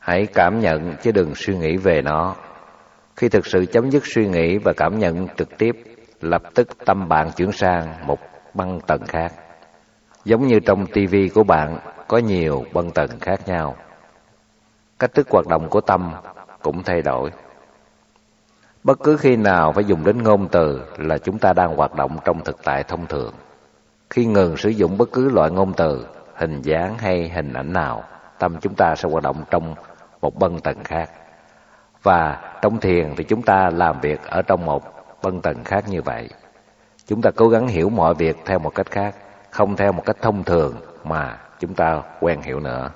Hãy cảm nhận chứ đừng suy nghĩ về nó. Khi thực sự chấm dứt suy nghĩ và cảm nhận trực tiếp, lập tức tâm bạn chuyển sang một băng tần khác. Giống như trong tivi của bạn có nhiều băng tần khác nhau, cách thức hoạt động của tâm cũng thay đổi. Bất cứ khi nào phải dùng đến ngôn từ là chúng ta đang hoạt động trong thực tại thông thường. Khi ngừng sử dụng bất cứ loại ngôn từ, hình dáng hay hình ảnh nào, tâm chúng ta sẽ hoạt động trong một băng tần khác. Và trong thiền thì chúng ta làm việc ở trong một băng tần khác như vậy. Chúng ta cố gắng hiểu mọi việc theo một cách khác, không theo một cách thông thường mà chúng ta quen hiểu nữa.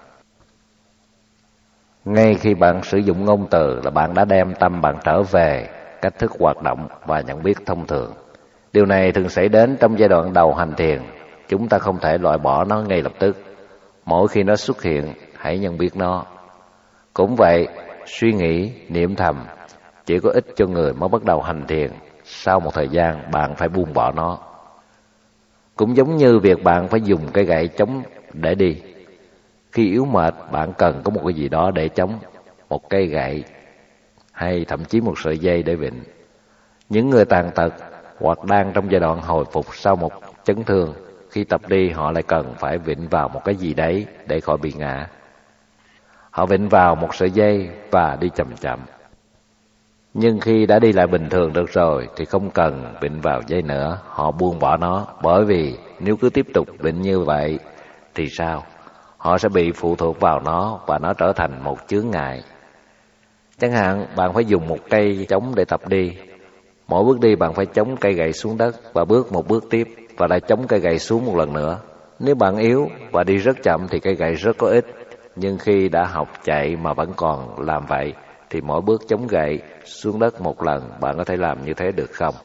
Ngay khi bạn sử dụng ngôn từ là bạn đã đem tâm bạn trở về cách thức hoạt động và nhận biết thông thường. Điều này thường xảy đến trong giai đoạn đầu hành thiền. Chúng ta không thể loại bỏ nó ngay lập tức. Mỗi khi nó xuất hiện, hãy nhận biết nó. Cũng vậy, suy nghĩ, niệm thầm chỉ có ích cho người mới bắt đầu hành thiền. Sau một thời gian, bạn phải buông bỏ nó. Cũng giống như việc bạn phải dùng cây gậy chống để đi. Khi yếu mệt, bạn cần có một cái gì đó để chống, một cây gậy hay thậm chí một sợi dây để vịn. Những người tàn tật hoặc đang trong giai đoạn hồi phục sau một chấn thương, khi tập đi họ lại cần phải vịn vào một cái gì đấy để khỏi bị ngã. Họ vịn vào một sợi dây và đi chậm chậm. Nhưng khi đã đi lại bình thường được rồi thì không cần vịn vào dây nữa, họ buông bỏ nó. Bởi vì nếu cứ tiếp tục vịn như vậy thì sao? Họ sẽ bị phụ thuộc vào nó và nó trở thành một chướng ngại. Chẳng hạn bạn phải dùng một cây chống để tập đi. Mỗi bước đi bạn phải chống cây gậy xuống đất và bước một bước tiếp và lại chống cây gậy xuống một lần nữa. Nếu bạn yếu và đi rất chậm thì cây gậy rất có ích. Nhưng khi đã học chạy mà vẫn còn làm vậy thì mỗi bước chống gậy xuống đất một lần, bạn có thể làm như thế được không?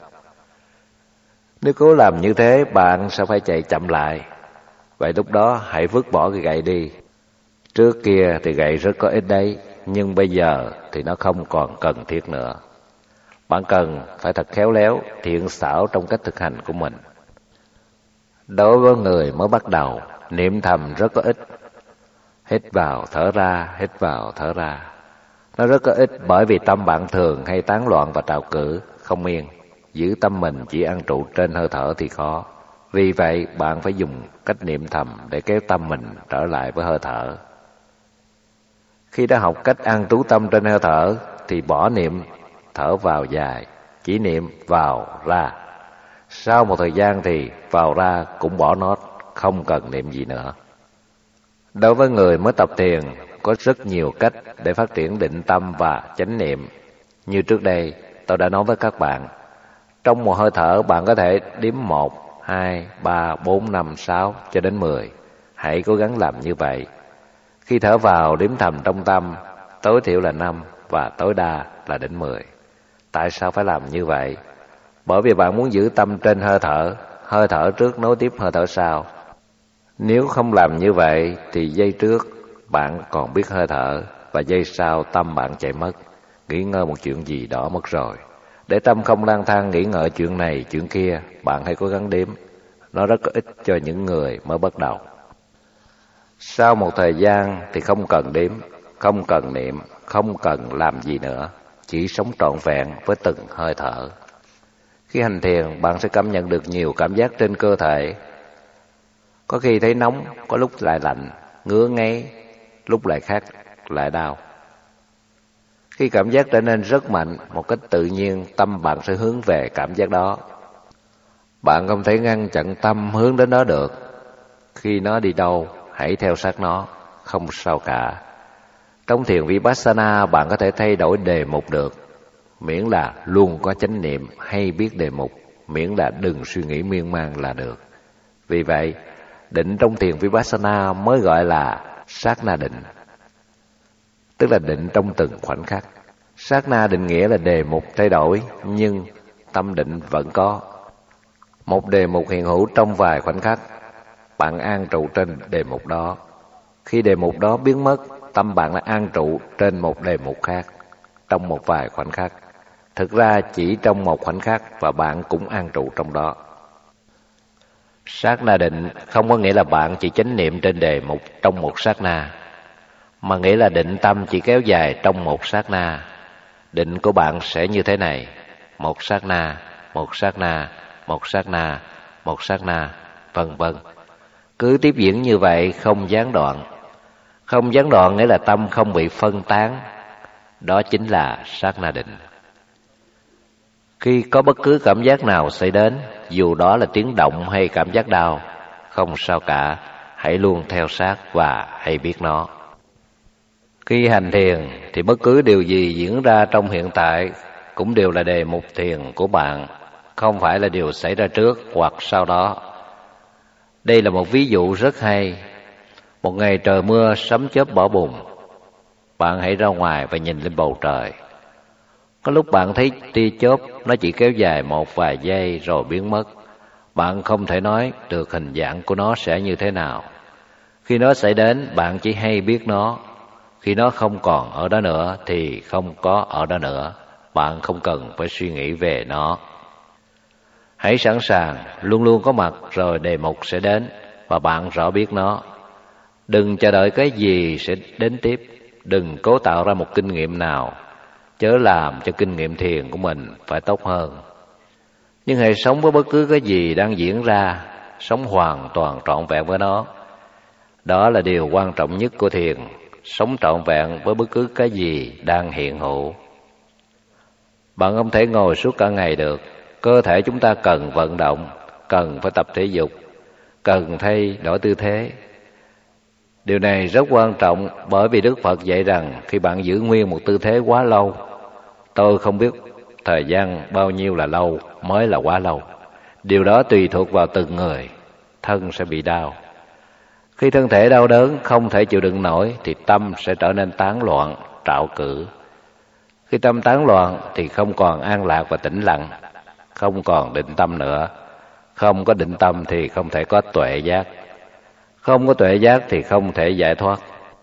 Nếu cố làm như thế, bạn sẽ phải chạy chậm lại. Vậy lúc đó hãy vứt bỏ cái gậy đi. Trước kia thì gậy rất có ích đấy, nhưng bây giờ thì nó không còn cần thiết nữa. Bạn cần phải thật khéo léo, thiện xảo trong cách thực hành của mình. Đối với người mới bắt đầu, niệm thầm rất có ích. Hít vào, thở ra, hít vào, thở ra. Nó rất có ích bởi vì tâm bạn thường hay tán loạn và trào cử, không yên. Giữ tâm mình chỉ an trụ trên hơi thở thì khó. Vì vậy, bạn phải dùng cách niệm thầm để kéo tâm mình trở lại với hơi thở. Khi đã học cách an trú tâm trên hơi thở, thì bỏ niệm thở vào dài, chỉ niệm vào, ra. Sau một thời gian thì vào ra cũng bỏ nó, không cần niệm gì nữa. Đối với người mới tập thiền, có rất nhiều cách để phát triển định tâm và chánh niệm. Như trước đây, tôi đã nói với các bạn, trong một hơi thở bạn có thể đếm 1, 2, 3, 4, 5, 6 cho đến 10. Hãy cố gắng làm như vậy. Khi thở vào đếm thầm trong tâm, tối thiểu là 5 và tối đa là đến 10. Tại sao phải làm như vậy? Bởi vì bạn muốn giữ tâm trên hơi thở trước nối tiếp hơi thở sau. Nếu không làm như vậy thì giây trước bạn còn biết hơi thở và giây sau tâm bạn chạy mất, nghĩ ngơi một chuyện gì đó mất rồi. Để tâm không lang thang nghĩ ngợi chuyện này chuyện kia, bạn hãy cố gắng đếm. Nó rất có ích cho những người mới bắt đầu. Sau một thời gian thì không cần đếm, không cần niệm, không cần làm gì nữa, chỉ sống trọn vẹn với từng hơi thở. Khi hành thiền, bạn sẽ cảm nhận được nhiều cảm giác trên cơ thể. Có khi thấy nóng, có lúc lại lạnh, ngứa ngáy, lúc lại khác, lại đau. Khi cảm giác trở nên rất mạnh, một cách tự nhiên tâm bạn sẽ hướng về cảm giác đó. Bạn không thể ngăn chặn tâm hướng đến đó được. Khi nó đi đâu, hãy theo sát nó, không sao cả. Trong thiền Vipassana, bạn có thể thay đổi đề mục được, miễn là luôn có chánh niệm hay biết đề mục, miễn là đừng suy nghĩ miên man là được. Vì vậy, định trong thiền Vipassana mới gọi là sát na định, tức là định trong từng khoảnh khắc. Sát na định nghĩa là đề mục thay đổi, nhưng tâm định vẫn có. Một đề mục hiện hữu trong vài khoảnh khắc, bạn an trụ trên đề mục đó. Khi đề mục đó biến mất, tâm bạn lại an trụ trên một đề mục khác trong một vài khoảnh khắc. Thực ra chỉ trong một khoảnh khắc và bạn cũng an trụ trong đó. Sát na định không có nghĩa là bạn chỉ chánh niệm trên đề mục trong một sát na, mà nghĩa là định tâm chỉ kéo dài trong một sát na. Định của bạn sẽ như thế này: một sát na, một sát na, một sát na, một sát na, vân vân. Cứ tiếp diễn như vậy, không gián đoạn. Không gián đoạn nghĩa là tâm không bị phân tán. Đó chính là sát na định. Khi có bất cứ cảm giác nào xảy đến, dù đó là tiếng động hay cảm giác đau, không sao cả, hãy luôn theo sát và hãy biết nó. Khi hành thiền thì bất cứ điều gì diễn ra trong hiện tại cũng đều là đề mục thiền của bạn, không phải là điều xảy ra trước hoặc sau đó. Đây là một ví dụ rất hay. Một ngày trời mưa, sấm chớp bão bùng, bạn hãy ra ngoài và nhìn lên bầu trời. Có lúc bạn thấy tia chớp nó chỉ kéo dài một vài giây rồi biến mất. Bạn không thể nói được hình dạng của nó sẽ như thế nào. Khi nó xảy đến, bạn chỉ hay biết nó. Khi nó không còn ở đó nữa thì không có ở đó nữa. Bạn không cần phải suy nghĩ về nó. Hãy sẵn sàng, luôn luôn có mặt, rồi đề mục sẽ đến và bạn rõ biết nó. Đừng chờ đợi cái gì sẽ đến tiếp. Đừng cố tạo ra một kinh nghiệm nào, chớ làm cho kinh nghiệm thiền của mình phải tốt hơn. Nhưng hãy sống với bất cứ cái gì đang diễn ra, sống hoàn toàn trọn vẹn với nó. Đó là điều quan trọng nhất của thiền, sống trọn vẹn với bất cứ cái gì đang hiện hữu. Bạn không thể ngồi suốt cả ngày được. Cơ thể chúng ta cần vận động, cần phải tập thể dục, cần thay đổi tư thế. Điều này rất quan trọng, bởi vì Đức Phật dạy rằng khi bạn giữ nguyên một tư thế quá lâu, tôi không biết thời gian bao nhiêu là lâu mới là quá lâu. Điều đó tùy thuộc vào từng người, thân sẽ bị đau. Khi thân thể đau đớn không thể chịu đựng nổi thì tâm sẽ trở nên tán loạn, trạo cử. Khi tâm tán loạn thì không còn an lạc và tĩnh lặng, không còn định tâm nữa. Không có định tâm thì không thể có tuệ giác. Không có tuệ giác thì không thể giải thoát.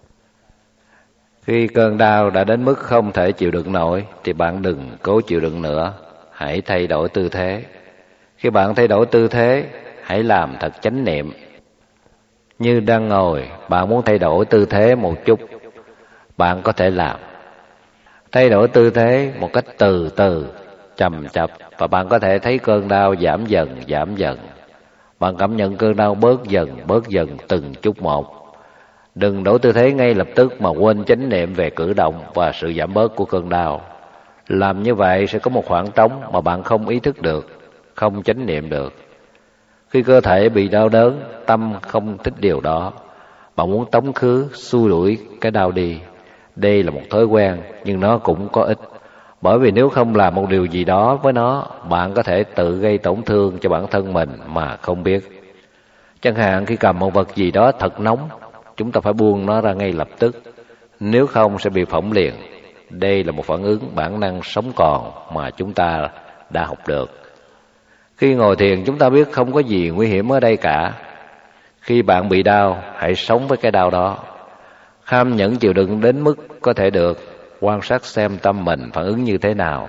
Khi cơn đau đã đến mức không thể chịu đựng nổi thì bạn đừng cố chịu đựng nữa. Hãy thay đổi tư thế. Khi bạn thay đổi tư thế, hãy làm thật chánh niệm. Như đang ngồi, bạn muốn thay đổi tư thế một chút, bạn có thể làm. Thay đổi tư thế một cách từ từ, chậm chậm, và bạn có thể thấy cơn đau giảm dần, giảm dần. Bạn cảm nhận cơn đau bớt dần từng chút một. Đừng đổi tư thế ngay lập tức mà quên chánh niệm về cử động và sự giảm bớt của cơn đau. Làm như vậy sẽ có một khoảng trống mà bạn không ý thức được, không chánh niệm được. Khi cơ thể bị đau đớn, tâm không thích điều đó. Bạn muốn tống khứ, xua đuổi cái đau đi. Đây là một thói quen, nhưng nó cũng có ích. Bởi vì nếu không làm một điều gì đó với nó, bạn có thể tự gây tổn thương cho bản thân mình mà không biết. Chẳng hạn khi cầm một vật gì đó thật nóng, chúng ta phải buông nó ra ngay lập tức, nếu không sẽ bị phỏng liền. Đây là một phản ứng bản năng sống còn mà chúng ta đã học được. Khi ngồi thiền chúng ta biết không có gì nguy hiểm ở đây cả. Khi bạn bị đau, hãy sống với cái đau đó. Kham nhẫn chịu đựng đến mức có thể được, quan sát xem tâm mình phản ứng như thế nào.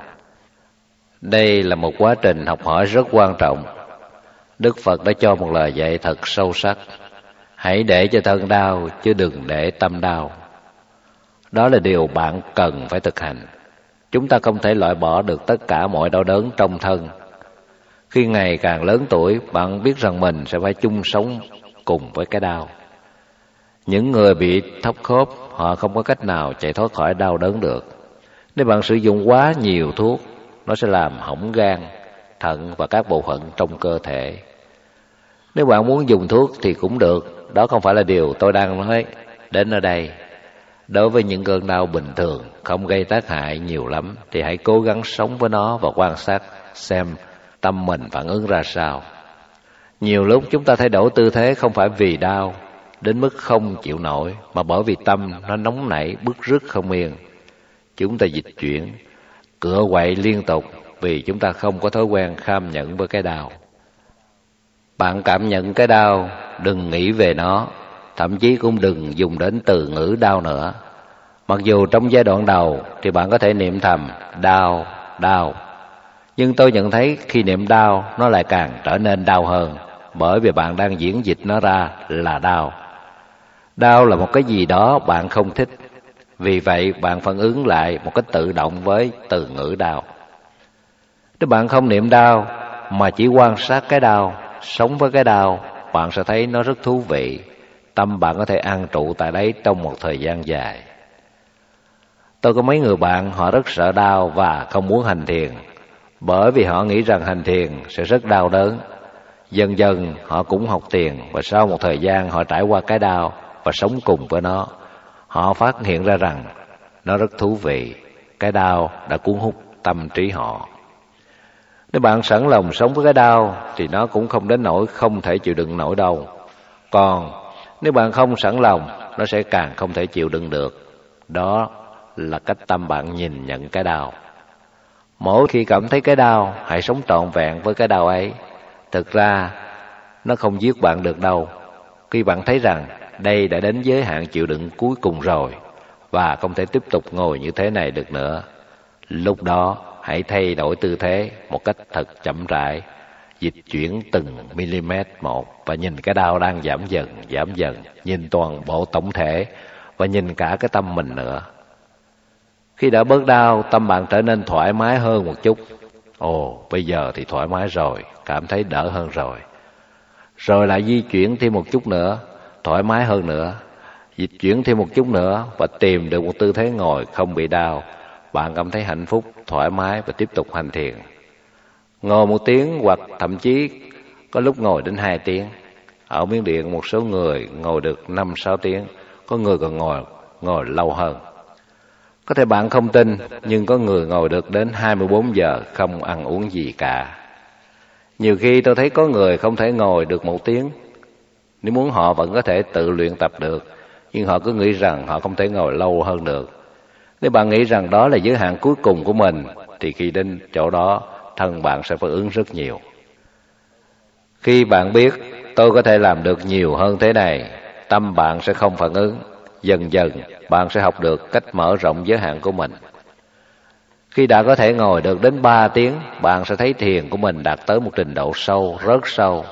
Đây là một quá trình học hỏi rất quan trọng. Đức Phật đã cho một lời dạy thật sâu sắc: hãy để cho thân đau chứ đừng để tâm đau. Đó là điều bạn cần phải thực hành. Chúng ta không thể loại bỏ được tất cả mọi đau đớn trong thân. Khi ngày càng lớn tuổi, bạn biết rằng mình sẽ phải chung sống cùng với cái đau. Những người bị thấp khớp, họ không có cách nào chạy thoát khỏi đau đớn được. Nếu bạn sử dụng quá nhiều thuốc, nó sẽ làm hỏng gan, thận và các bộ phận trong cơ thể. Nếu bạn muốn dùng thuốc thì cũng được, đó không phải là điều tôi đang nói đến ở đây. Đối với những cơn đau bình thường, không gây tác hại nhiều lắm, thì hãy cố gắng sống với nó và quan sát xem tâm mình phản ứng ra sao. Nhiều lúc chúng ta thay đổi tư thế không phải vì đau đến mức không chịu nổi, mà bởi vì tâm nó nóng nảy, bứt rứt không yên. Chúng ta dịch chuyển, cựa quậy liên tục vì chúng ta không có thói quen kham nhẫn với cái đau. Bạn cảm nhận cái đau, đừng nghĩ về nó, thậm chí cũng đừng dùng đến từ ngữ đau nữa. Mặc dù trong giai đoạn đầu thì bạn có thể niệm thầm đau, đau, nhưng tôi nhận thấy khi niệm đau nó lại càng trở nên đau hơn, bởi vì bạn đang diễn dịch nó ra là đau. Đau là một cái gì đó bạn không thích, Vì vậy bạn phản ứng lại một cách tự động với từ ngữ đau. Nếu bạn không niệm đau mà chỉ quan sát cái đau, sống với cái đau, bạn sẽ thấy nó rất thú vị. Tâm bạn có thể an trụ tại đấy trong một thời gian dài. Tôi có mấy người bạn họ rất sợ đau và không muốn hành thiền, bởi vì họ nghĩ rằng hành thiền sẽ rất đau đớn. Dần dần họ cũng học thiền, và sau một thời gian họ trải qua cái đau và sống cùng với nó. Họ phát hiện ra rằng nó rất thú vị. Cái đau đã cuốn hút tâm trí họ. Nếu bạn sẵn lòng sống với cái đau thì nó cũng không đến nỗi không thể chịu đựng nổi đâu. Còn nếu bạn không sẵn lòng, nó sẽ càng không thể chịu đựng được. Đó là cách tâm bạn nhìn nhận cái đau. Mỗi khi cảm thấy cái đau, hãy sống trọn vẹn với cái đau ấy. Thực ra nó không giết bạn được đâu. Khi bạn thấy rằng đây đã đến giới hạn chịu đựng cuối cùng rồi và không thể tiếp tục ngồi như thế này được nữa, lúc đó hãy thay đổi tư thế một cách thật chậm rãi, dịch chuyển từng mm một và nhìn cái đau đang giảm dần, nhìn toàn bộ tổng thể và nhìn cả cái tâm mình nữa. Khi đã bớt đau, tâm bạn trở nên thoải mái hơn một chút. Ồ, bây giờ thì thoải mái rồi, cảm thấy đỡ hơn rồi. Rồi lại di chuyển thêm một chút nữa, thoải mái hơn nữa. Dịch chuyển thêm một chút nữa và tìm được một tư thế ngồi không bị đau. Bạn cảm thấy hạnh phúc, thoải mái và tiếp tục hành thiền. Ngồi 1 tiếng hoặc thậm chí có lúc ngồi đến 2 tiếng. Ở Miến Điện một số người ngồi được 5-6 tiếng, có người còn ngồi lâu hơn. Có thể bạn không tin, nhưng có người ngồi được đến 24 giờ không ăn uống gì cả. Nhiều khi tôi thấy có người không thể ngồi được 1 tiếng. Nếu muốn họ vẫn có thể tự luyện tập được, nhưng họ cứ nghĩ rằng họ không thể ngồi lâu hơn được. Nếu bạn nghĩ rằng đó là giới hạn cuối cùng của mình, thì khi đến chỗ đó, thân bạn sẽ phản ứng rất nhiều. Khi bạn biết tôi có thể làm được nhiều hơn thế này, tâm bạn sẽ không phản ứng. Dần dần bạn sẽ học được cách mở rộng giới hạn của mình. Khi đã có thể ngồi được đến 3 tiếng, bạn sẽ thấy thiền của mình đạt tới một trình độ sâu, rất sâu.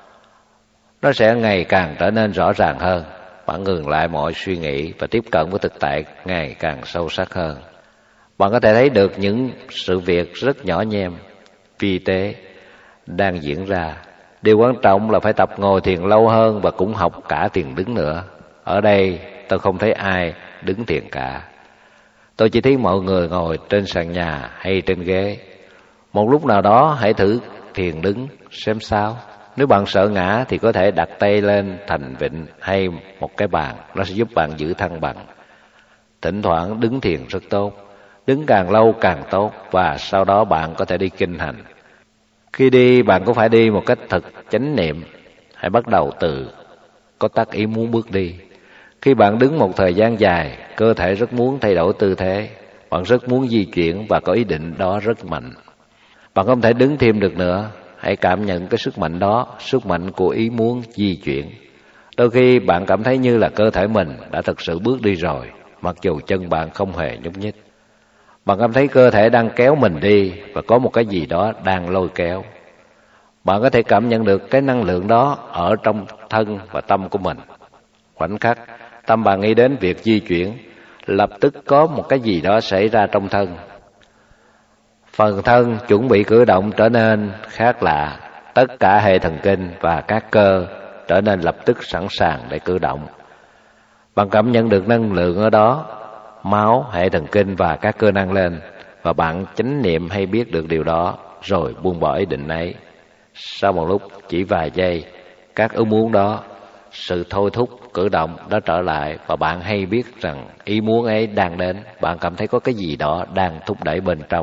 Nó sẽ ngày càng trở nên rõ ràng hơn. Bạn ngừng lại mọi suy nghĩ và tiếp cận với thực tại ngày càng sâu sắc hơn. Bạn có thể thấy được những sự việc rất nhỏ nhem, vi tế đang diễn ra. Điều quan trọng là phải tập ngồi thiền lâu hơn và cũng học cả thiền đứng nữa. Ở đây tôi không thấy ai đứng thiền cả. Tôi chỉ thấy mọi người ngồi trên sàn nhà hay trên ghế. Một lúc nào đó hãy thử thiền đứng xem sao. Nếu bạn sợ ngã thì có thể đặt tay lên thành vịn hay một cái bàn, nó sẽ giúp bạn giữ thăng bằng. Thỉnh thoảng đứng thiền rất tốt, đứng càng lâu càng tốt, và sau đó bạn có thể đi kinh hành. Khi đi bạn cũng phải đi một cách thật chánh niệm. Hãy bắt đầu từ có tác ý muốn bước đi. Khi bạn đứng một thời gian dài, cơ thể rất muốn thay đổi tư thế, bạn rất muốn di chuyển và có ý định đó rất mạnh. Bạn không thể đứng thêm được nữa. Hãy cảm nhận cái sức mạnh đó, sức mạnh của ý muốn di chuyển. Đôi khi bạn cảm thấy như là cơ thể mình đã thực sự bước đi rồi, mặc dù chân bạn không hề nhúc nhích. Bạn cảm thấy cơ thể đang kéo mình đi và có một cái gì đó đang lôi kéo. Bạn có thể cảm nhận được cái năng lượng đó ở trong thân và tâm của mình. Khoảnh khắc tâm bạn nghĩ đến việc di chuyển, lập tức có một cái gì đó xảy ra trong thân. Phần thân chuẩn bị cử động trở nên khác lạ. Tất cả hệ thần kinh và các cơ trở nên lập tức sẵn sàng để cử động. Bạn cảm nhận được năng lượng ở đó. Máu, hệ thần kinh và các cơ nâng lên, và bạn chánh niệm hay biết được điều đó, rồi buông bỏ ý định ấy. Sau một lúc, chỉ vài giây, các ý muốn đó, sự thôi thúc cử động đó trở lại, và bạn hay biết rằng ý muốn ấy đang đến. Bạn cảm thấy có cái gì đó đang thúc đẩy bên trong.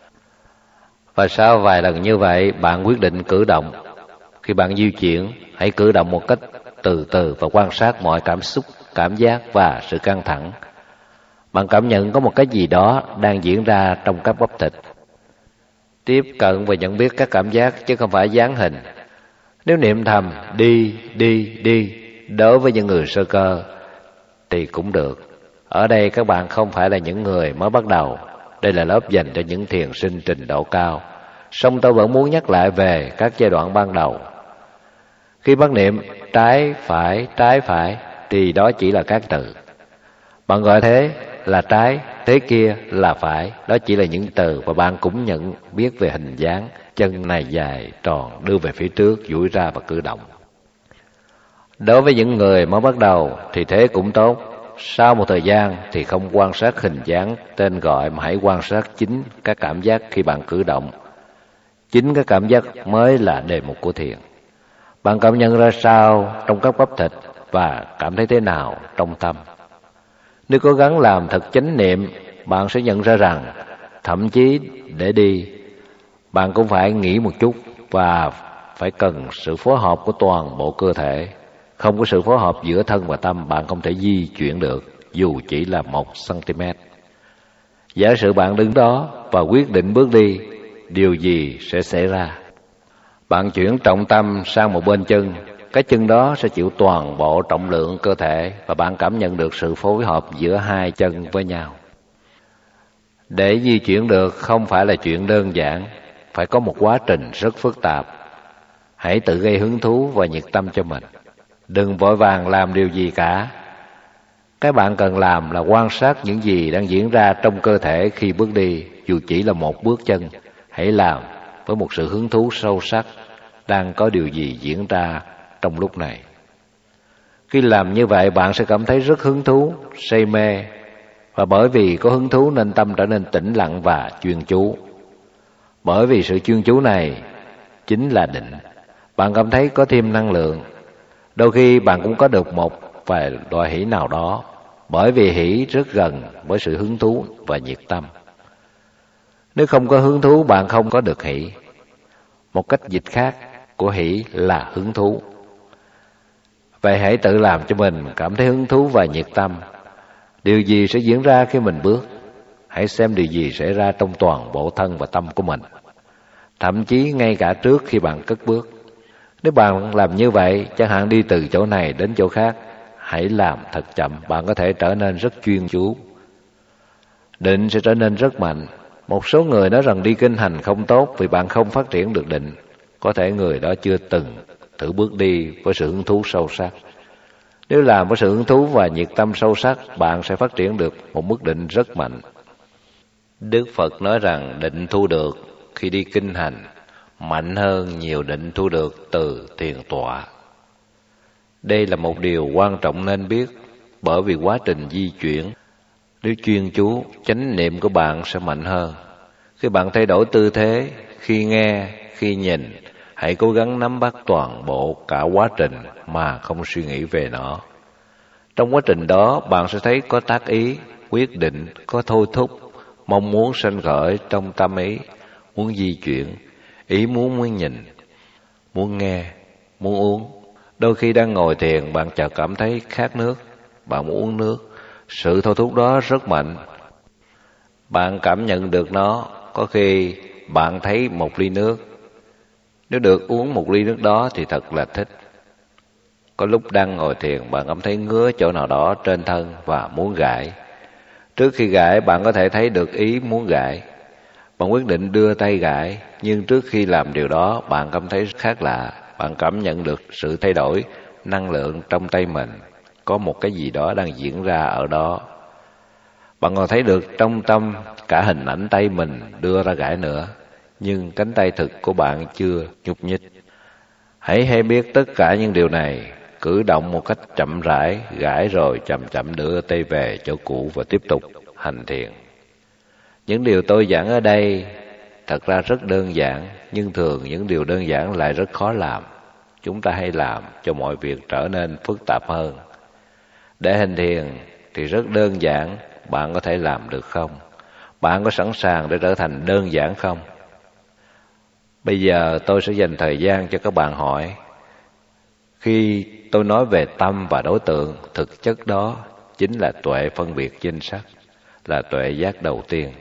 Và sau vài lần như vậy, bạn quyết định cử động. Khi bạn di chuyển, hãy cử động một cách từ từ và quan sát mọi cảm xúc, cảm giác và sự căng thẳng. Bạn cảm nhận có một cái gì đó đang diễn ra trong các bắp thịt. Tiếp cận và nhận biết các cảm giác chứ không phải dáng hình. Nếu niệm thầm đi, đi, đi đối với những người sơ cơ thì cũng được. Ở đây các bạn không phải là những người mới bắt đầu. Đây là lớp dành cho những thiền sinh trình độ cao. Song tôi vẫn muốn nhắc lại về các giai đoạn ban đầu. Khi bắt niệm trái phải thì đó chỉ là các từ. Bạn gọi thế là trái, thế kia là phải. Đó chỉ là những từ và bạn cũng nhận biết về hình dáng. Chân này dài, tròn, đưa về phía trước, duỗi ra và cử động. Đối với những người mới bắt đầu thì thế cũng tốt. Sau một thời gian thì không quan sát hình dáng tên gọi mà hãy quan sát chính các cảm giác khi bạn cử động. Chính các cảm giác mới là đề mục của thiền. Bạn cảm nhận ra sao trong các bắp thịt và cảm thấy thế nào trong tâm. Nếu cố gắng làm thật chánh niệm, bạn sẽ nhận ra rằng thậm chí để đi, bạn cũng phải nghỉ một chút và phải cần sự phối hợp của toàn bộ cơ thể. Không có sự phối hợp giữa thân và tâm, bạn không thể di chuyển được, dù chỉ là 1 cm. Giả sử bạn đứng đó và quyết định bước đi, điều gì sẽ xảy ra? Bạn chuyển trọng tâm sang một bên chân, cái chân đó sẽ chịu toàn bộ trọng lượng cơ thể và bạn cảm nhận được sự phối hợp giữa hai chân với nhau. Để di chuyển được không phải là chuyện đơn giản, phải có một quá trình rất phức tạp. Hãy tự gây hứng thú và nhiệt tâm cho mình. Đừng vội vàng làm điều gì cả. Cái bạn cần làm là quan sát những gì đang diễn ra trong cơ thể khi bước đi, dù chỉ là một bước chân. Hãy làm với một sự hứng thú sâu sắc, đang có điều gì diễn ra trong lúc này. Khi làm như vậy, bạn sẽ cảm thấy rất hứng thú, say mê, và bởi vì có hứng thú nên tâm trở nên tĩnh lặng và chuyên chú. Bởi vì sự chuyên chú này chính là định, bạn cảm thấy có thêm năng lượng. Đôi khi bạn cũng có được một vài loại hỷ nào đó, bởi vì hỷ rất gần với sự hứng thú và nhiệt tâm. Nếu không có hứng thú, bạn không có được hỷ. Một cách dịch khác của hỷ là hứng thú. Vậy hãy tự làm cho mình cảm thấy hứng thú và nhiệt tâm. Điều gì sẽ diễn ra khi mình bước? Hãy xem điều gì xảy ra trong toàn bộ thân và tâm của mình, thậm chí ngay cả trước khi bạn cất bước. Nếu bạn làm như vậy, chẳng hạn đi từ chỗ này đến chỗ khác, hãy làm thật chậm, bạn có thể trở nên rất chuyên chú. Định sẽ trở nên rất mạnh. Một số người nói rằng đi kinh hành không tốt vì bạn không phát triển được định. Có thể người đó chưa từng thử bước đi với sự hứng thú sâu sắc. Nếu làm với sự hứng thú và nhiệt tâm sâu sắc, bạn sẽ phát triển được một mức định rất mạnh. Đức Phật nói rằng định thu được khi đi kinh hành mạnh hơn nhiều định thu được từ thiền tọa. Đây là một điều quan trọng nên biết, bởi vì quá trình di chuyển, nếu chuyên chú, chánh niệm của bạn sẽ mạnh hơn. Khi bạn thay đổi tư thế, khi nghe, khi nhìn, hãy cố gắng nắm bắt toàn bộ cả quá trình mà không suy nghĩ về nó. Trong quá trình đó, bạn sẽ thấy có tác ý, quyết định, có thôi thúc, mong muốn sanh khởi trong tâm ý, muốn di chuyển, ý muốn nhìn, muốn nghe, muốn uống. Đôi khi đang ngồi thiền, bạn chợt cảm thấy khát nước, bạn muốn uống nước. Sự thôi thúc đó rất mạnh. Bạn cảm nhận được nó, có khi bạn thấy một ly nước. Nếu được uống một ly nước đó thì thật là thích. Có lúc đang ngồi thiền, bạn cảm thấy ngứa chỗ nào đó trên thân và muốn gãi. Trước khi gãi, bạn có thể thấy được ý muốn gãi. Bạn quyết định đưa tay gãi, nhưng trước khi làm điều đó, bạn cảm thấy khác lạ. Bạn cảm nhận được sự thay đổi, năng lượng trong tay mình. Có một cái gì đó đang diễn ra ở đó. Bạn còn thấy được trong tâm cả hình ảnh tay mình đưa ra gãi nữa, nhưng cánh tay thực của bạn chưa nhúc nhích. Hãy biết tất cả những điều này, cử động một cách chậm rãi, gãi rồi chậm chậm đưa tay về chỗ cũ và tiếp tục hành thiền. Những điều tôi giảng ở đây thật ra rất đơn giản, nhưng thường những điều đơn giản lại rất khó làm. Chúng ta hay làm cho mọi việc trở nên phức tạp hơn. Để hành thiền thì rất đơn giản, bạn có thể làm được không? Bạn có sẵn sàng để trở thành đơn giản không? Bây giờ tôi sẽ dành thời gian cho các bạn hỏi. Khi tôi nói về tâm và đối tượng, thực chất đó chính là tuệ phân biệt danh sắc, là tuệ giác đầu tiên.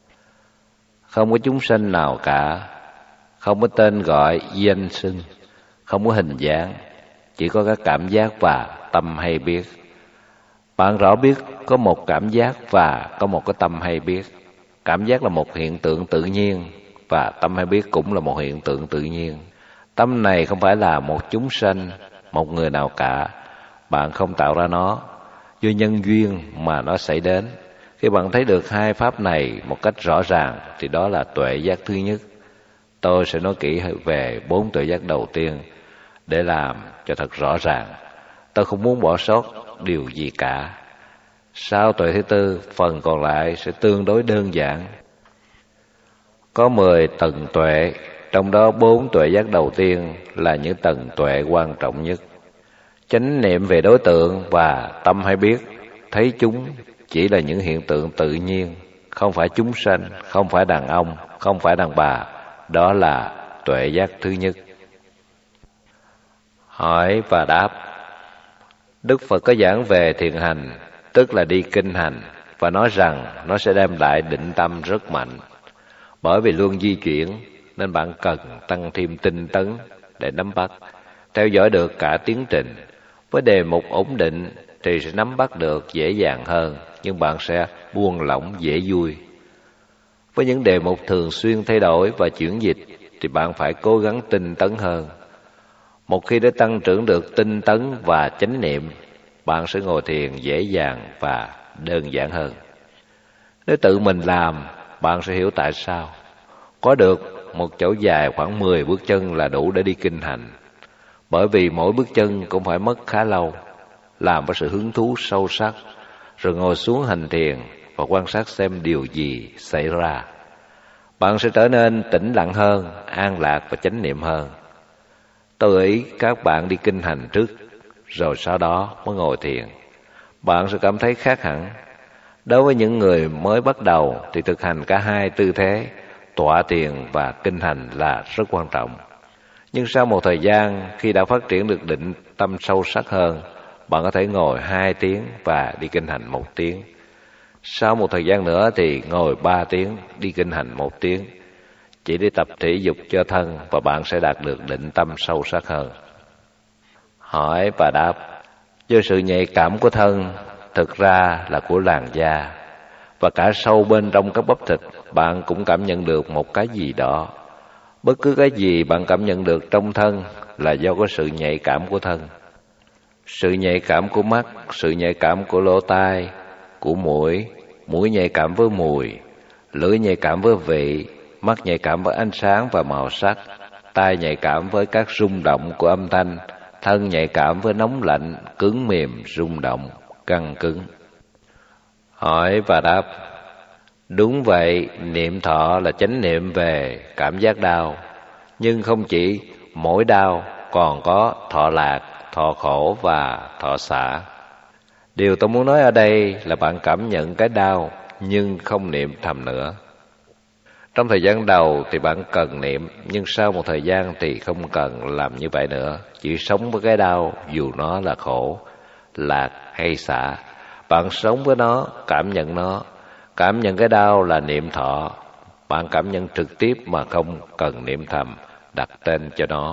Không có chúng sanh nào cả, không có tên gọi danh xưng, không có hình dáng, chỉ có các cảm giác và tâm hay biết. Bạn rõ biết có một cảm giác và có một cái tâm hay biết. Cảm giác là một hiện tượng tự nhiên và tâm hay biết cũng là một hiện tượng tự nhiên. Tâm này không phải là một chúng sanh, một người nào cả. Bạn không tạo ra nó, do nhân duyên mà nó xảy đến. Khi bạn thấy được hai pháp này một cách rõ ràng thì đó là tuệ giác thứ nhất. Tôi sẽ nói kỹ về 4 tuệ giác đầu tiên để làm cho thật rõ ràng. Tôi không muốn bỏ sót điều gì cả. Sau tuệ thứ tư, phần còn lại sẽ tương đối đơn giản. Có 10 tầng tuệ, trong đó 4 tuệ giác đầu tiên là những tầng tuệ quan trọng nhất. Chánh niệm về đối tượng và tâm hay biết, thấy chúng chỉ là những hiện tượng tự nhiên, không phải chúng sanh, không phải đàn ông, không phải đàn bà. Đó là tuệ giác thứ nhất. Hỏi và đáp. Đức Phật có giảng về thiền hành, tức là đi kinh hành, và nói rằng nó sẽ đem lại định tâm rất mạnh. Bởi vì luôn di chuyển nên bạn cần tăng thêm tinh tấn để nắm bắt, theo dõi được cả tiến trình. Với đề mục ổn định thì sẽ nắm bắt được dễ dàng hơn, nhưng bạn sẽ buông lỏng dễ vui. Với những đề mục thường xuyên thay đổi và chuyển dịch thì bạn phải cố gắng tinh tấn hơn. Một khi đã tăng trưởng được tinh tấn và chánh niệm, bạn sẽ ngồi thiền dễ dàng và đơn giản hơn. Nếu tự mình làm, bạn sẽ hiểu tại sao. Có được một chỗ dài khoảng 10 bước chân là đủ để đi kinh hành. Bởi vì mỗi bước chân cũng phải mất khá lâu, làm với sự hứng thú sâu sắc, rồi ngồi xuống hành thiền và quan sát xem điều gì xảy ra. Bạn sẽ trở nên tĩnh lặng hơn, an lạc và chánh niệm hơn. Tôi gợi ý các bạn đi kinh hành trước, rồi sau đó mới ngồi thiền. Bạn sẽ cảm thấy khác hẳn. Đối với những người mới bắt đầu thì thực hành cả hai tư thế, tọa thiền và kinh hành là rất quan trọng. Nhưng sau một thời gian, khi đã phát triển được định tâm sâu sắc hơn, bạn có thể ngồi 2 tiếng và đi kinh hành 1 tiếng. Sau một thời gian nữa thì ngồi 3 tiếng, đi kinh hành 1 tiếng. Chỉ để tập thể dục cho thân và bạn sẽ đạt được định tâm sâu sắc hơn. Hỏi và đáp. Do sự nhạy cảm của thân thực ra là của làn da, và cả sâu bên trong các bắp thịt bạn cũng cảm nhận được một cái gì đó. Bất cứ cái gì bạn cảm nhận được trong thân là do có sự nhạy cảm của thân. Sự nhạy cảm của mắt, sự nhạy cảm của lỗ tai, của mũi, mũi nhạy cảm với mùi, lưỡi nhạy cảm với vị, mắt nhạy cảm với ánh sáng và màu sắc, tai nhạy cảm với các rung động của âm thanh, thân nhạy cảm với nóng lạnh, cứng mềm, rung động, căng cứng. Hỏi và đáp. Đúng vậy, niệm thọ là chánh niệm về cảm giác đau. Nhưng không chỉ mỗi đau, còn có thọ lạc, thọ khổ và thọ xả. Điều tôi muốn nói ở đây là bạn cảm nhận cái đau nhưng không niệm thầm nữa. Trong thời gian đầu thì bạn cần niệm, nhưng sau một thời gian thì không cần làm như vậy nữa. Chỉ sống với cái đau dù nó là khổ, lạc hay xả. Bạn sống với nó, cảm nhận nó. Cảm nhận cái đau là niệm thọ. Bạn cảm nhận trực tiếp mà không cần niệm thầm, đặt tên cho nó.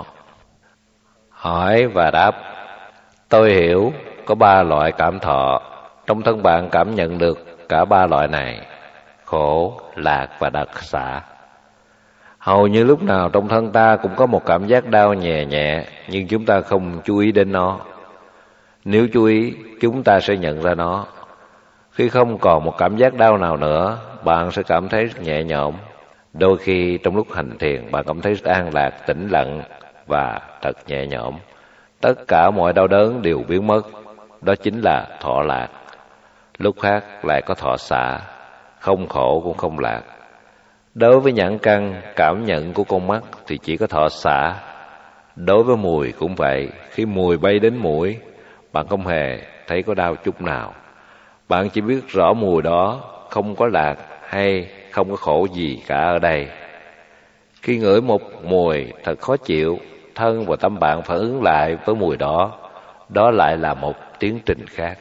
Hỏi và đáp. Tôi hiểu có 3 loại cảm thọ. Trong thân bạn cảm nhận được cả 3 loại này: khổ, lạc và đặc xả. Hầu như lúc nào trong thân ta cũng có một cảm giác đau nhẹ nhẹ, nhưng chúng ta không chú ý đến nó. Nếu chú ý, chúng ta sẽ nhận ra nó. Khi không còn một cảm giác đau nào nữa, bạn sẽ cảm thấy nhẹ nhõm. Đôi khi trong lúc hành thiền, bạn cảm thấy an lạc, tĩnh lặng và thật nhẹ nhõm. Tất cả mọi đau đớn đều biến mất. Đó chính là thọ lạc. Lúc khác lại có thọ xả, không khổ cũng không lạc. Đối với nhãn căn, cảm nhận của con mắt thì chỉ có thọ xả. Đối với mùi cũng vậy. Khi mùi bay đến mũi, bạn không hề thấy có đau chút nào. Bạn chỉ biết rõ mùi đó không có lạc hay không có khổ gì cả ở đây. Khi ngửi một mùi thật khó chịu, thân và tâm bạn phản ứng lại với mùi đó. Đó lại là một tiến trình khác.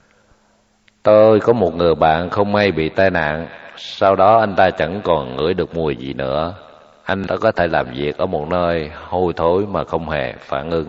Tôi có một người bạn không may bị tai nạn. Sau đó anh ta chẳng còn ngửi được mùi gì nữa. Anh ta có thể làm việc ở một nơi hôi thối mà không hề phản ứng.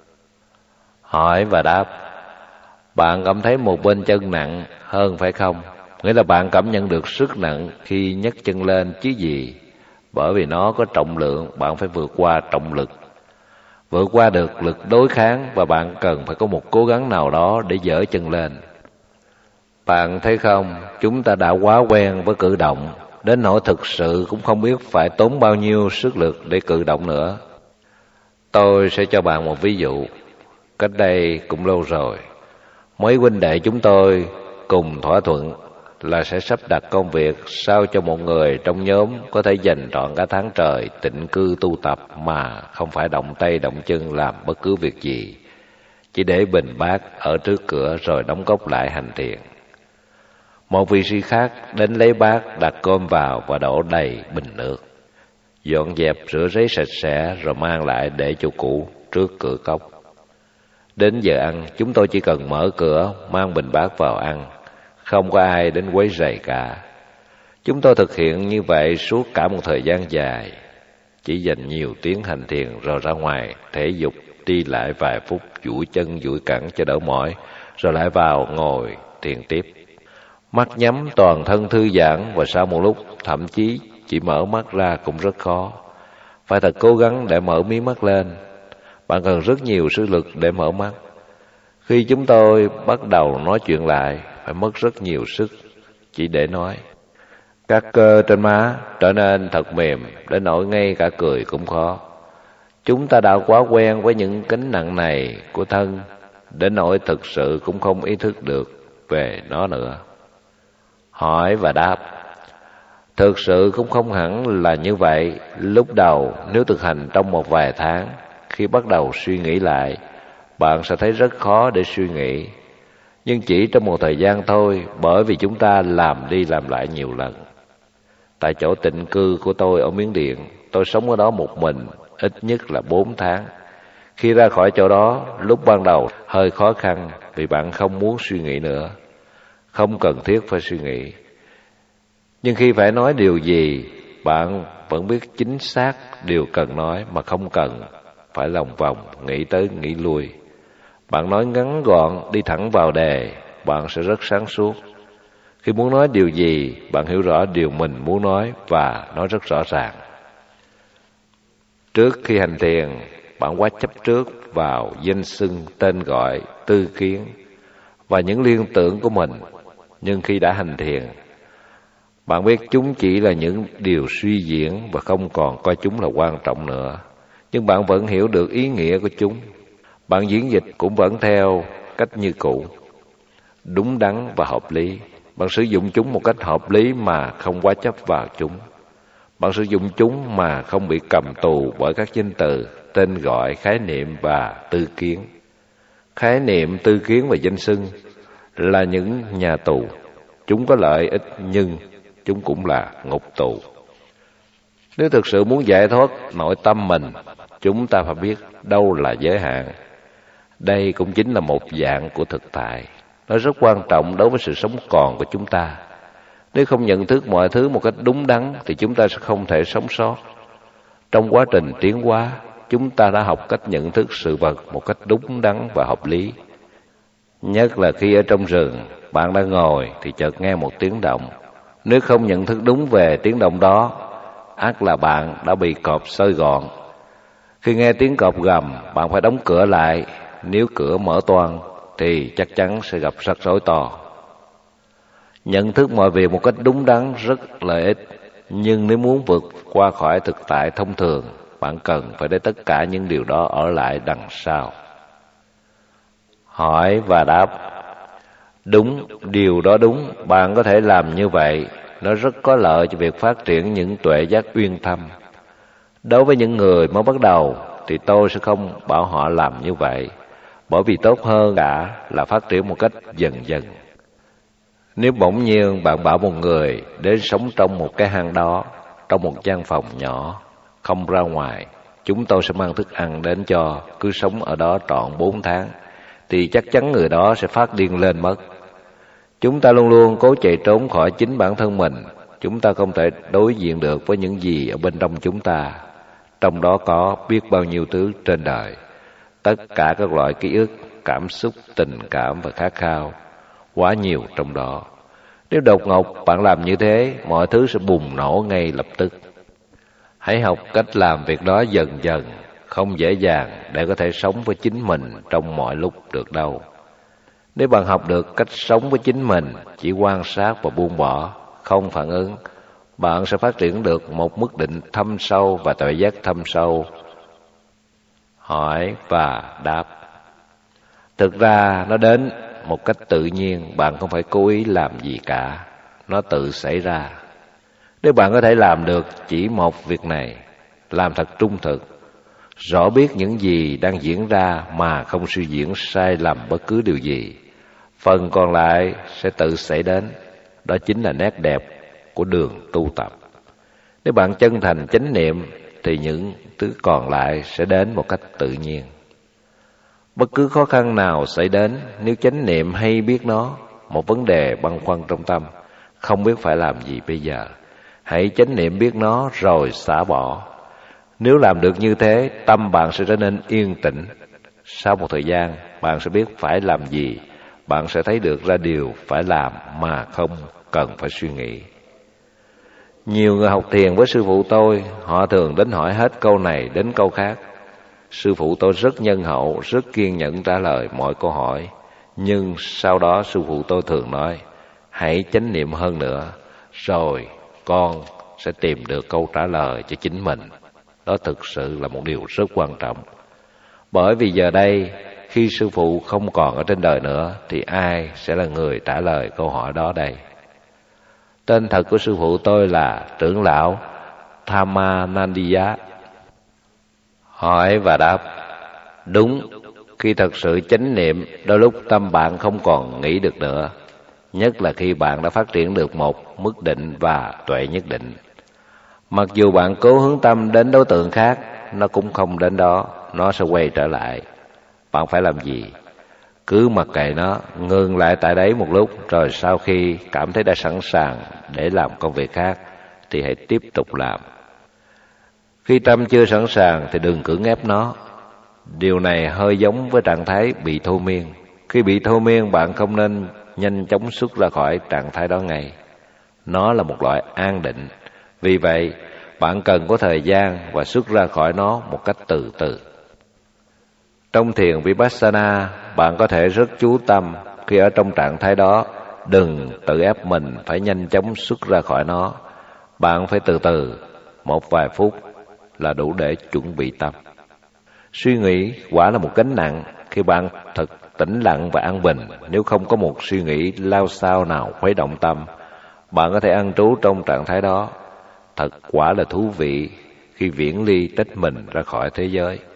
Hỏi và đáp. Bạn cảm thấy một bên chân nặng hơn phải không? Nghĩa là bạn cảm nhận được sức nặng khi nhấc chân lên chứ gì. Bởi vì nó có trọng lượng, bạn phải vượt qua trọng lực. Vượt qua được lực đối kháng và bạn cần phải có một cố gắng nào đó để dỡ chân lên. Bạn thấy không, chúng ta đã quá quen với cử động, đến nỗi thực sự cũng không biết phải tốn bao nhiêu sức lực để cử động nữa. Tôi sẽ cho bạn một ví dụ. Cách đây cũng lâu rồi, mấy huynh đệ chúng tôi cùng thỏa thuận là sẽ sắp đặt công việc sao cho một người trong nhóm có thể dành trọn cả tháng trời tịnh cư tu tập mà không phải động tay động chân làm bất cứ việc gì, chỉ để bình bát ở trước cửa rồi đóng cốc lại hành thiền. Một vị sĩ khác đến lấy bát, đặt cơm vào và đổ đầy bình nước, dọn dẹp rửa ráy sạch sẽ rồi mang lại để chỗ cũ trước cửa cốc. Đến giờ ăn, chúng tôi chỉ cần mở cửa, mang bình bát vào ăn, không có ai đến quấy rầy cả. Chúng tôi thực hiện như vậy suốt cả một thời gian dài, chỉ dành nhiều tiếng hành thiền rồi ra ngoài thể dục, đi lại vài phút, duỗi chân duỗi cẳng cho đỡ mỏi, rồi lại vào ngồi thiền tiếp. Mắt nhắm toàn thân thư giãn, và sau một lúc thậm chí chỉ mở mắt ra cũng rất khó. Phải thật cố gắng để mở mí mắt lên. Bạn cần rất nhiều sức lực để mở mắt. Khi chúng tôi bắt đầu nói chuyện lại, phải mất rất nhiều sức chỉ để nói. Các cơ trên má trở nên thật mềm, đến nỗi ngay cả cười cũng khó. Chúng ta đã quá quen với những gánh nặng này của thân, đến nỗi thực sự cũng không ý thức được về nó nữa. Hỏi và đáp. Thực sự cũng không hẳn là như vậy. Lúc đầu, nếu thực hành trong một vài tháng, khi bắt đầu suy nghĩ lại, bạn sẽ thấy rất khó để suy nghĩ. Nhưng chỉ trong một thời gian thôi, bởi vì chúng ta làm đi làm lại nhiều lần. Tại chỗ tịnh cư của tôi ở Miến Điện, tôi sống ở đó một mình, ít nhất là 4 tháng. Khi ra khỏi chỗ đó, lúc ban đầu hơi khó khăn vì bạn không muốn suy nghĩ nữa. Không cần thiết phải suy nghĩ. Nhưng khi phải nói điều gì, bạn vẫn biết chính xác điều cần nói mà không cần phải lòng vòng, nghĩ tới nghĩ lui. Bạn nói ngắn gọn, đi thẳng vào đề, bạn sẽ rất sáng suốt. Khi muốn nói điều gì, bạn hiểu rõ điều mình muốn nói và nói rất rõ ràng. Trước khi hành thiền, bạn quá chấp trước vào danh xưng, tên gọi, tư kiến và những liên tưởng của mình. Nhưng khi đã hành thiền, bạn biết chúng chỉ là những điều suy diễn và không còn coi chúng là quan trọng nữa. Nhưng bạn vẫn hiểu được ý nghĩa của chúng. Bạn diễn dịch cũng vẫn theo cách như cũ, đúng đắn và hợp lý. Bạn sử dụng chúng một cách hợp lý mà không quá chấp vào chúng. Bạn sử dụng chúng mà không bị cầm tù bởi các danh từ, tên gọi, khái niệm và tư kiến. Khái niệm, tư kiến và danh xưng là những nhà tù. Chúng có lợi ích nhưng chúng cũng là ngục tù. Nếu thực sự muốn giải thoát nội tâm mình, chúng ta phải biết đâu là giới hạn. Đây cũng chính là một dạng của thực tại. Nó rất quan trọng đối với sự sống còn của chúng ta. Nếu không nhận thức mọi thứ một cách đúng đắn thì chúng ta sẽ không thể sống sót. Trong quá trình tiến hóa, chúng ta đã học cách nhận thức sự vật một cách đúng đắn và hợp lý. Nhất là khi ở trong rừng, bạn đang ngồi thì chợt nghe một tiếng động. Nếu không nhận thức đúng về tiếng động đó, ắt là bạn đã bị cọp xơi gọn. Khi nghe tiếng cọp gầm, bạn phải đóng cửa lại. Nếu cửa mở toang thì chắc chắn sẽ gặp rắc rối to. Nhận thức mọi việc một cách đúng đắn rất lợi ích. Nhưng nếu muốn vượt qua khỏi thực tại thông thường, bạn cần phải để tất cả những điều đó ở lại đằng sau. Hỏi và đáp. Đúng, điều đó đúng, bạn có thể làm như vậy. Nó rất có lợi cho việc phát triển những tuệ giác uyên thâm. Đối với những người mới bắt đầu thì tôi sẽ không bảo họ làm như vậy, bởi vì tốt hơn cả là phát triển một cách dần dần. Nếu bỗng nhiên bạn bảo một người đến sống trong một cái hang đó, trong một gian phòng nhỏ, không ra ngoài, chúng tôi sẽ mang thức ăn đến cho, cứ sống ở đó trọn 4 tháng, thì chắc chắn người đó sẽ phát điên lên mất. Chúng ta luôn luôn cố chạy trốn khỏi chính bản thân mình. Chúng ta không thể đối diện được với những gì ở bên trong chúng ta. Trong đó có biết bao nhiêu thứ trên đời. Tất cả các loại ký ức, cảm xúc, tình cảm và khát khao. Quá nhiều trong đó. Nếu đột ngột bạn làm như thế, mọi thứ sẽ bùng nổ ngay lập tức. Hãy học cách làm việc đó dần dần, không dễ dàng để có thể sống với chính mình trong mọi lúc được đâu. Nếu bạn học được cách sống với chính mình, chỉ quan sát và buông bỏ, không phản ứng, bạn sẽ phát triển được một mức định thâm sâu và tuệ giác thâm sâu. Hỏi và đáp. Thực ra nó đến một cách tự nhiên, bạn không phải cố ý làm gì cả, nó tự xảy ra. Nếu bạn có thể làm được chỉ một việc này, làm thật trung thực, rõ biết những gì đang diễn ra mà không suy diễn sai lầm bất cứ điều gì, phần còn lại sẽ tự xảy đến. Đó chính là nét đẹp của đường tu tập. Nếu bạn chân thành chánh niệm thì những thứ còn lại sẽ đến một cách tự nhiên. Bất cứ khó khăn nào xảy đến, nếu chánh niệm hay biết nó, một vấn đề băn khoăn trong tâm, không biết phải làm gì bây giờ, hãy chánh niệm biết nó rồi xả bỏ. Nếu làm được như thế, tâm bạn sẽ trở nên yên tĩnh. Sau một thời gian, bạn sẽ biết phải làm gì, bạn sẽ thấy được ra điều phải làm mà không cần phải suy nghĩ. Nhiều người học thiền với sư phụ tôi, họ thường đến hỏi hết câu này đến câu khác. Sư phụ tôi rất nhân hậu, rất kiên nhẫn trả lời mọi câu hỏi. Nhưng sau đó sư phụ tôi thường nói, hãy chánh niệm hơn nữa, rồi con sẽ tìm được câu trả lời cho chính mình. Đó thực sự là một điều rất quan trọng. Bởi vì giờ đây, khi sư phụ không còn ở trên đời nữa, thì ai sẽ là người trả lời câu hỏi đó đây? Tên thật của sư phụ tôi là trưởng lão Thamanandiya. Hỏi và đáp. Đúng, khi thật sự chánh niệm, đôi lúc tâm bạn không còn nghĩ được nữa, nhất là khi bạn đã phát triển được một mức định và tuệ nhất định. Mặc dù bạn cố hướng tâm đến đối tượng khác, nó cũng không đến đó, nó sẽ quay trở lại. Bạn phải làm gì? Cứ mặc kệ nó, ngừng lại tại đấy một lúc, rồi sau khi cảm thấy đã sẵn sàng để làm công việc khác, thì hãy tiếp tục làm. Khi tâm chưa sẵn sàng thì đừng cưỡng ép nó. Điều này hơi giống với trạng thái bị thôi miên. Khi bị thôi miên, bạn không nên nhanh chóng xuất ra khỏi trạng thái đó ngay. Nó là một loại an định. Vì vậy, bạn cần có thời gian và xuất ra khỏi nó một cách từ từ. Trong thiền Vipassana, bạn có thể rất chú tâm. Khi ở trong trạng thái đó, đừng tự ép mình phải nhanh chóng xuất ra khỏi nó. Bạn phải từ từ, một vài phút là đủ để chuẩn bị tâm. Suy nghĩ quả là một gánh nặng. Khi bạn thật tĩnh lặng và an bình, nếu không có một suy nghĩ lao xao nào khuấy động tâm, bạn có thể an trú trong trạng thái đó. Thật quả là thú vị khi viễn ly tách mình ra khỏi thế giới.